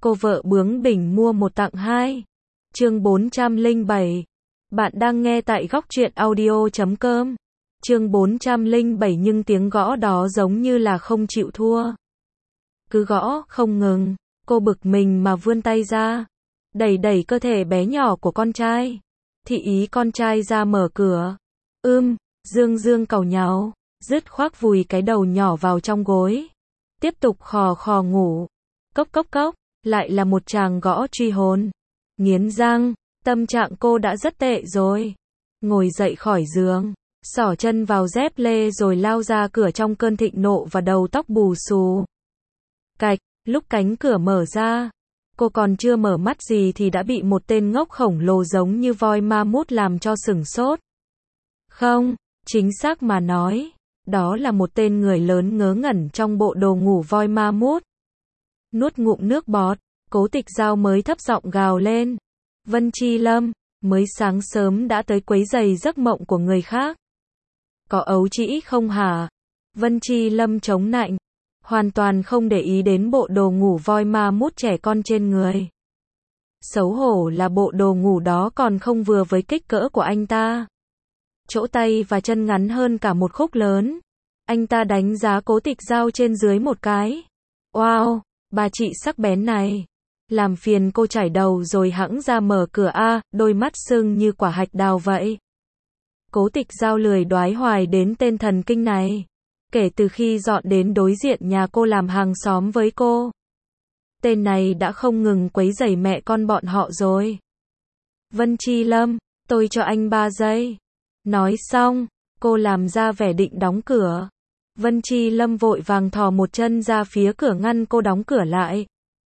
Cô vợ bướng bỉnh mua một tặng hai. Chương 407. Bạn đang nghe tại góc truyện audio.com. Chương 407 nhưng tiếng gõ đó giống như là không chịu thua. Cứ gõ, không ngừng. Cô bực mình mà vươn tay ra. Đẩy đẩy cơ thể bé nhỏ của con trai. Thị ý con trai ra mở cửa. Dương Dương càu nhàu. Dứt khoác vùi cái đầu nhỏ vào trong gối. Tiếp tục khò khò ngủ. Cốc cốc cốc. Lại là một tràng gõ truy hồn. Nghiến răng. Tâm trạng cô đã rất tệ rồi. Ngồi dậy khỏi giường. Xỏ chân vào dép lê rồi lao ra cửa trong cơn thịnh nộ và đầu tóc bù xù. Cạch. Lúc cánh cửa mở ra. Cô còn chưa mở mắt gì thì đã bị một tên ngốc khổng lồ giống như voi ma mút làm cho sửng sốt. Không, chính xác mà nói, đó là một tên người lớn ngớ ngẩn trong bộ đồ ngủ voi ma mút. Nuốt ngụm nước bọt, Cố Tịch Dao mới thấp giọng gào lên. Vân Chi Lâm, mới sáng sớm đã tới quấy rầy giấc mộng của người khác. Có ấu trĩ không hả? Vân Chi Lâm chống nạnh, hoàn toàn không để ý đến bộ đồ ngủ voi ma mút trẻ con trên người. Xấu hổ là bộ đồ ngủ đó còn không vừa với kích cỡ của anh ta. Chỗ tay và chân ngắn hơn cả một khúc lớn. Anh ta đánh giá Cố Tịch Dao trên dưới một cái. Wow, bà chị sắc bén này. Làm phiền cô chải đầu rồi hẵng ra mở cửa a, đôi mắt sưng như quả hạch đào vậy. Cố Tịch Dao lười đoái hoài đến tên thần kinh này. Kể từ khi dọn đến đối diện nhà cô làm hàng xóm với cô, tên này đã không ngừng quấy rầy mẹ con bọn họ rồi. Vân Chi Lâm, tôi cho anh 3 giây. Nói xong, cô làm ra vẻ định đóng cửa. Vân Chi Lâm vội vàng thò một chân ra phía cửa ngăn cô đóng cửa lại.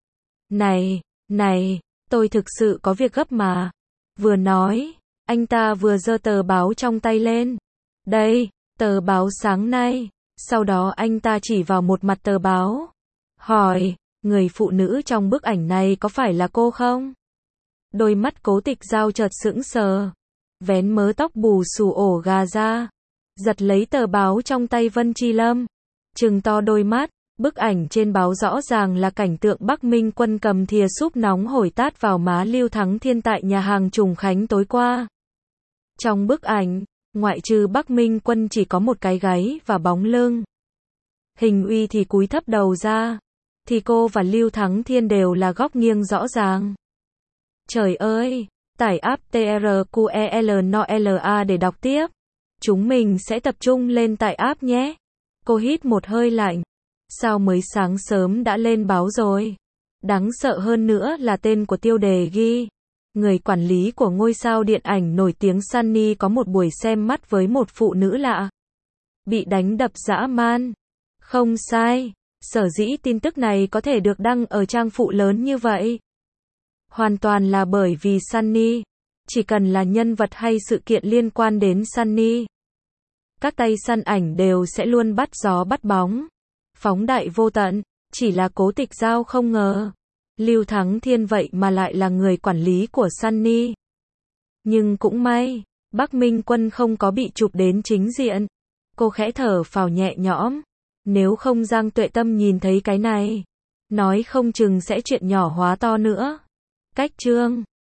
Này, tôi thực sự có việc gấp mà. Vừa nói, anh ta vừa giơ tờ báo trong tay lên. Đây, tờ báo sáng nay. Sau đó anh ta chỉ vào một mặt tờ báo. Hỏi, người phụ nữ trong bức ảnh này có phải là cô không? Đôi mắt Cố Tịch Dao chợt sững sờ. Vén mớ tóc bù xù ổ gà ra. Giật lấy tờ báo trong tay Vân Chi Lâm. Trừng to đôi mắt. Bức ảnh trên báo rõ ràng là cảnh tượng Bắc Minh Quân cầm thìa súp nóng hổi tát vào má Lưu Thắng Thiên tại nhà hàng Trùng Khánh tối qua. Trong bức ảnh, ngoại trừ Bắc Minh Quân chỉ có một cái gáy và bóng lưng. Hình Uy thì cúi thấp đầu ra. Thì cô và Lưu Thắng Thiên đều là góc nghiêng rõ ràng. Trời ơi! Tải app TRQELNOLA để đọc tiếp. Chúng mình sẽ tập trung lên tải app nhé. Cô hít một hơi lạnh. Sao mới sáng sớm đã lên báo rồi? Đáng sợ hơn nữa là tên của tiêu đề ghi. Người quản lý của ngôi sao điện ảnh nổi tiếng Sunny có một buổi xem mắt với một phụ nữ lạ. Bị đánh đập dã man. Không sai. Sở dĩ tin tức này có thể được đăng ở trang phụ lớn như vậy. Hoàn toàn là bởi vì Sunny. Chỉ cần là nhân vật hay sự kiện liên quan đến Sunny, các tay săn ảnh đều sẽ luôn bắt gió bắt bóng. Phóng đại vô tận. Chỉ là Cố Tịch Dao không ngờ. Lưu Thắng Thiên vậy mà lại là người quản lý của Sunny. Nhưng cũng may, Bắc Minh Quân không có bị chụp đến chính diện. Cô khẽ thở phào nhẹ nhõm. Nếu không Giang Tuệ Tâm nhìn thấy cái này, nói không chừng sẽ chuyện nhỏ hóa to nữa. Cách chương